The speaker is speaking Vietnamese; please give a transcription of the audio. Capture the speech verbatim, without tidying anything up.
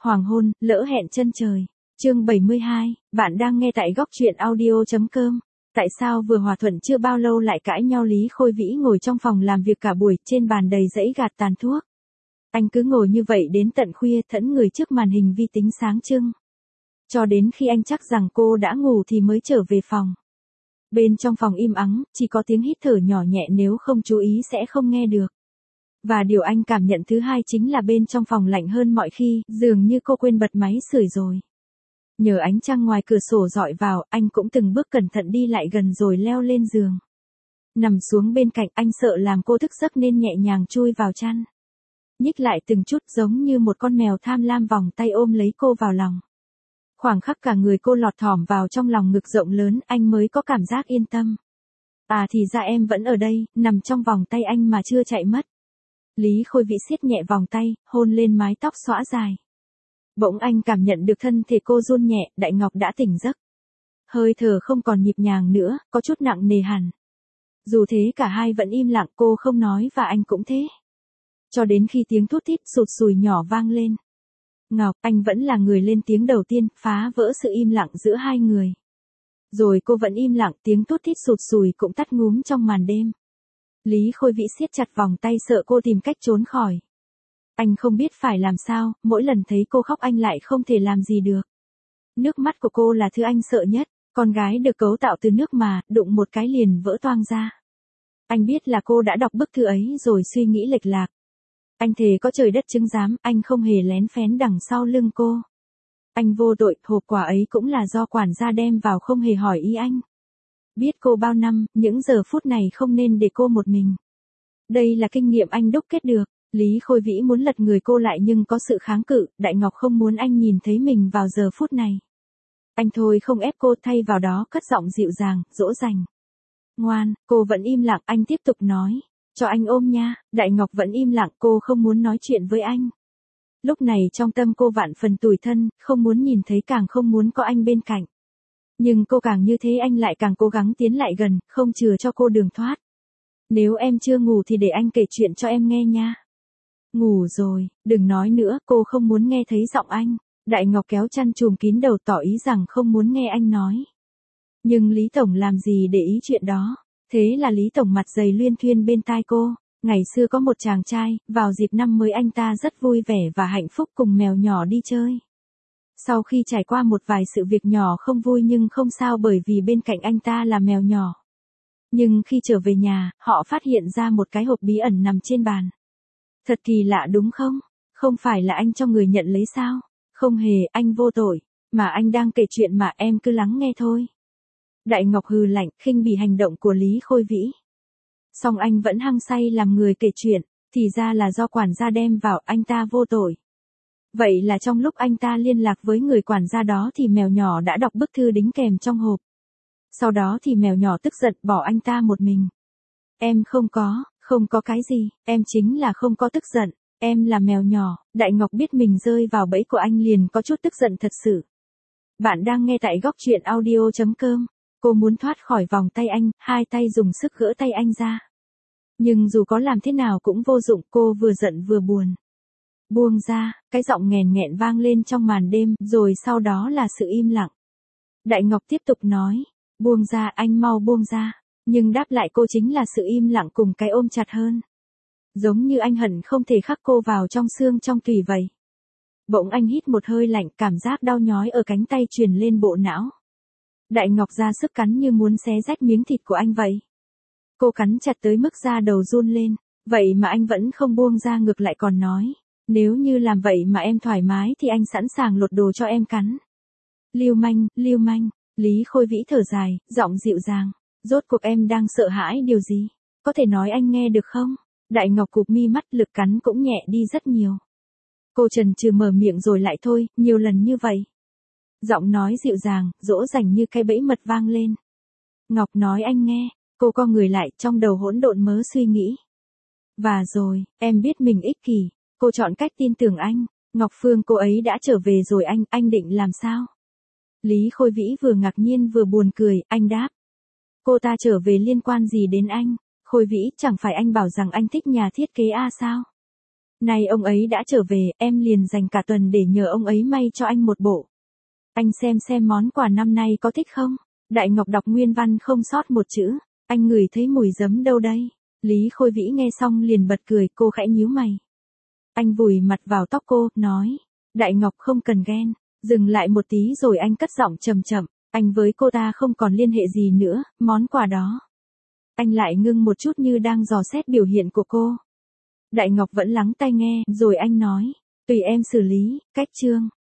Hoàng hôn, lỡ hẹn chân trời. Chương bảy mươi hai, bạn đang nghe tại góc truyện audio.com. Tại sao vừa hòa thuận chưa bao lâu lại cãi nhau? Lý Khôi Vĩ ngồi trong phòng làm việc cả buổi, trên bàn đầy dãy gạt tàn thuốc. Anh cứ ngồi như vậy đến tận khuya, thẫn người trước màn hình vi tính sáng trưng. Cho đến khi anh chắc rằng cô đã ngủ thì mới trở về phòng. Bên trong phòng im ắng, chỉ có tiếng hít thở nhỏ nhẹ, nếu không chú ý sẽ không nghe được. Và điều anh cảm nhận thứ hai chính là bên trong phòng lạnh hơn mọi khi, dường như cô quên bật máy sưởi rồi. Nhờ ánh trăng ngoài cửa sổ dọi vào, anh cũng từng bước cẩn thận đi lại gần rồi leo lên giường. Nằm xuống bên cạnh, anh sợ làm cô thức giấc nên nhẹ nhàng chui vào chăn. Nhích lại từng chút, giống như một con mèo tham lam, vòng tay ôm lấy cô vào lòng. Khoảng khắc cả người cô lọt thỏm vào trong lòng ngực rộng lớn, anh mới có cảm giác yên tâm. À thì ra em vẫn ở đây, nằm trong vòng tay anh mà chưa chạy mất. Lý Khôi Vĩ siết nhẹ vòng tay, hôn lên mái tóc xõa dài. Bỗng anh cảm nhận được thân thể cô run nhẹ, Đại Ngọc đã tỉnh giấc. Hơi thở không còn nhịp nhàng nữa, có chút nặng nề hẳn. Dù thế cả hai vẫn im lặng, cô không nói và anh cũng thế. Cho đến khi tiếng thút thít sụt sùi nhỏ vang lên. Ngọc, anh vẫn là người lên tiếng đầu tiên, phá vỡ sự im lặng giữa hai người. Rồi cô vẫn im lặng, tiếng thút thít sụt sùi cũng tắt ngúm trong màn đêm. Lý Khôi Vĩ siết chặt vòng tay, sợ cô tìm cách trốn khỏi. Anh không biết phải làm sao, mỗi lần thấy cô khóc anh lại không thể làm gì được. Nước mắt của cô là thứ anh sợ nhất, con gái được cấu tạo từ nước mà, đụng một cái liền vỡ toang ra. Anh biết là cô đã đọc bức thư ấy rồi suy nghĩ lệch lạc. Anh thề có trời đất chứng giám, anh không hề lén phén đằng sau lưng cô. Anh vô tội, hộp quà ấy cũng là do quản gia đem vào không hề hỏi ý anh. Biết cô bao năm, những giờ phút này không nên để cô một mình. Đây là kinh nghiệm anh đúc kết được. Lý Khôi Vĩ muốn lật người cô lại nhưng có sự kháng cự, Đại Ngọc không muốn anh nhìn thấy mình vào giờ phút này. Anh thôi không ép cô, thay vào đó cất giọng dịu dàng, dỗ dành. Ngoan, cô vẫn im lặng, anh tiếp tục nói. Cho anh ôm nha. Đại Ngọc vẫn im lặng, cô không muốn nói chuyện với anh. Lúc này trong tâm cô vạn phần tủi thân, không muốn nhìn thấy, càng không muốn có anh bên cạnh. Nhưng cô càng như thế anh lại càng cố gắng tiến lại gần, không chừa cho cô đường thoát. Nếu em chưa ngủ thì để anh kể chuyện cho em nghe nha. Ngủ rồi, đừng nói nữa, cô không muốn nghe thấy giọng anh. Đại Ngọc kéo chăn trùm kín đầu, tỏ ý rằng không muốn nghe anh nói. Nhưng Lý Tổng làm gì để ý chuyện đó. Thế là Lý Tổng mặt dày luyên thuyên bên tai cô. Ngày xưa có một chàng trai, vào dịp năm mới anh ta rất vui vẻ và hạnh phúc cùng mèo nhỏ đi chơi. Sau khi trải qua một vài sự việc nhỏ không vui nhưng không sao, bởi vì bên cạnh anh ta là mèo nhỏ. Nhưng khi trở về nhà, họ phát hiện ra một cái hộp bí ẩn nằm trên bàn. Thật kỳ lạ đúng không? Không phải là anh cho người nhận lấy sao? Không hề, anh vô tội. Mà anh đang kể chuyện mà, em cứ lắng nghe thôi. Đại Ngọc hừ lạnh, khinh bỉ hành động của Lý Khôi Vĩ. Song anh vẫn hăng say làm người kể chuyện, thì ra là do quản gia đem vào, anh ta vô tội. Vậy là trong lúc anh ta liên lạc với người quản gia đó thì mèo nhỏ đã đọc bức thư đính kèm trong hộp. Sau đó thì mèo nhỏ tức giận bỏ anh ta một mình. Em không có, không có cái gì, em chính là không có tức giận, em là mèo nhỏ. Đại Ngọc biết mình rơi vào bẫy của anh liền có chút tức giận thật sự. Bạn đang nghe tại góc truyện audio.com. Cô muốn thoát khỏi vòng tay anh, hai tay dùng sức gỡ tay anh ra. Nhưng dù có làm thế nào cũng vô dụng, cô vừa giận vừa buồn. Buông ra, cái giọng nghèn nghẹn vang lên trong màn đêm, rồi sau đó là sự im lặng. Đại Ngọc tiếp tục nói, buông ra, anh mau buông ra. Nhưng đáp lại cô chính là sự im lặng cùng cái ôm chặt hơn. Giống như anh hận không thể khắc cô vào trong xương trong tủy vậy. Bỗng anh hít một hơi lạnh, cảm giác đau nhói ở cánh tay truyền lên bộ não. Đại Ngọc ra sức cắn như muốn xé rách miếng thịt của anh vậy. Cô cắn chặt tới mức da đầu run lên, vậy mà anh vẫn không buông ra, ngược lại còn nói, nếu như làm vậy mà em thoải mái thì anh sẵn sàng lột đồ cho em cắn. Lưu manh, lưu manh. Lý Khôi Vĩ thở dài, giọng dịu dàng. Rốt cuộc em đang sợ hãi điều gì? Có thể nói anh nghe được không? Đại Ngọc cụp mi mắt, lực cắn cũng nhẹ đi rất nhiều. Cô chần chừ mở miệng rồi lại thôi, nhiều lần như vậy. Giọng nói dịu dàng, dỗ dành như cái bẫy mật vang lên. Ngọc nói anh nghe. Cô co người lại, trong đầu hỗn độn mớ suy nghĩ. Và rồi, em biết mình ích kỷ. Cô chọn cách tin tưởng anh. Ngọc Phương cô ấy đã trở về rồi anh, anh định làm sao? Lý Khôi Vĩ vừa ngạc nhiên vừa buồn cười, anh đáp. Cô ta trở về liên quan gì đến anh? Khôi Vĩ, chẳng phải anh bảo rằng anh thích nhà thiết kế A sao? Nay ông ấy đã trở về, em liền dành cả tuần để nhờ ông ấy may cho anh một bộ. Anh xem xem món quà năm nay có thích không? Đại Ngọc đọc nguyên văn không sót một chữ. Anh ngửi thấy mùi giấm đâu đây? Lý Khôi Vĩ nghe xong liền bật cười, cô khẽ nhíu mày. Anh vùi mặt vào tóc cô, nói. Đại Ngọc không cần ghen. Dừng lại một tí rồi anh cất giọng trầm chậm. Anh với cô ta không còn liên hệ gì nữa, món quà đó. Anh lại ngưng một chút như đang dò xét biểu hiện của cô. Đại Ngọc vẫn lắng tai nghe, rồi anh nói. Tùy em xử lý, cách chương.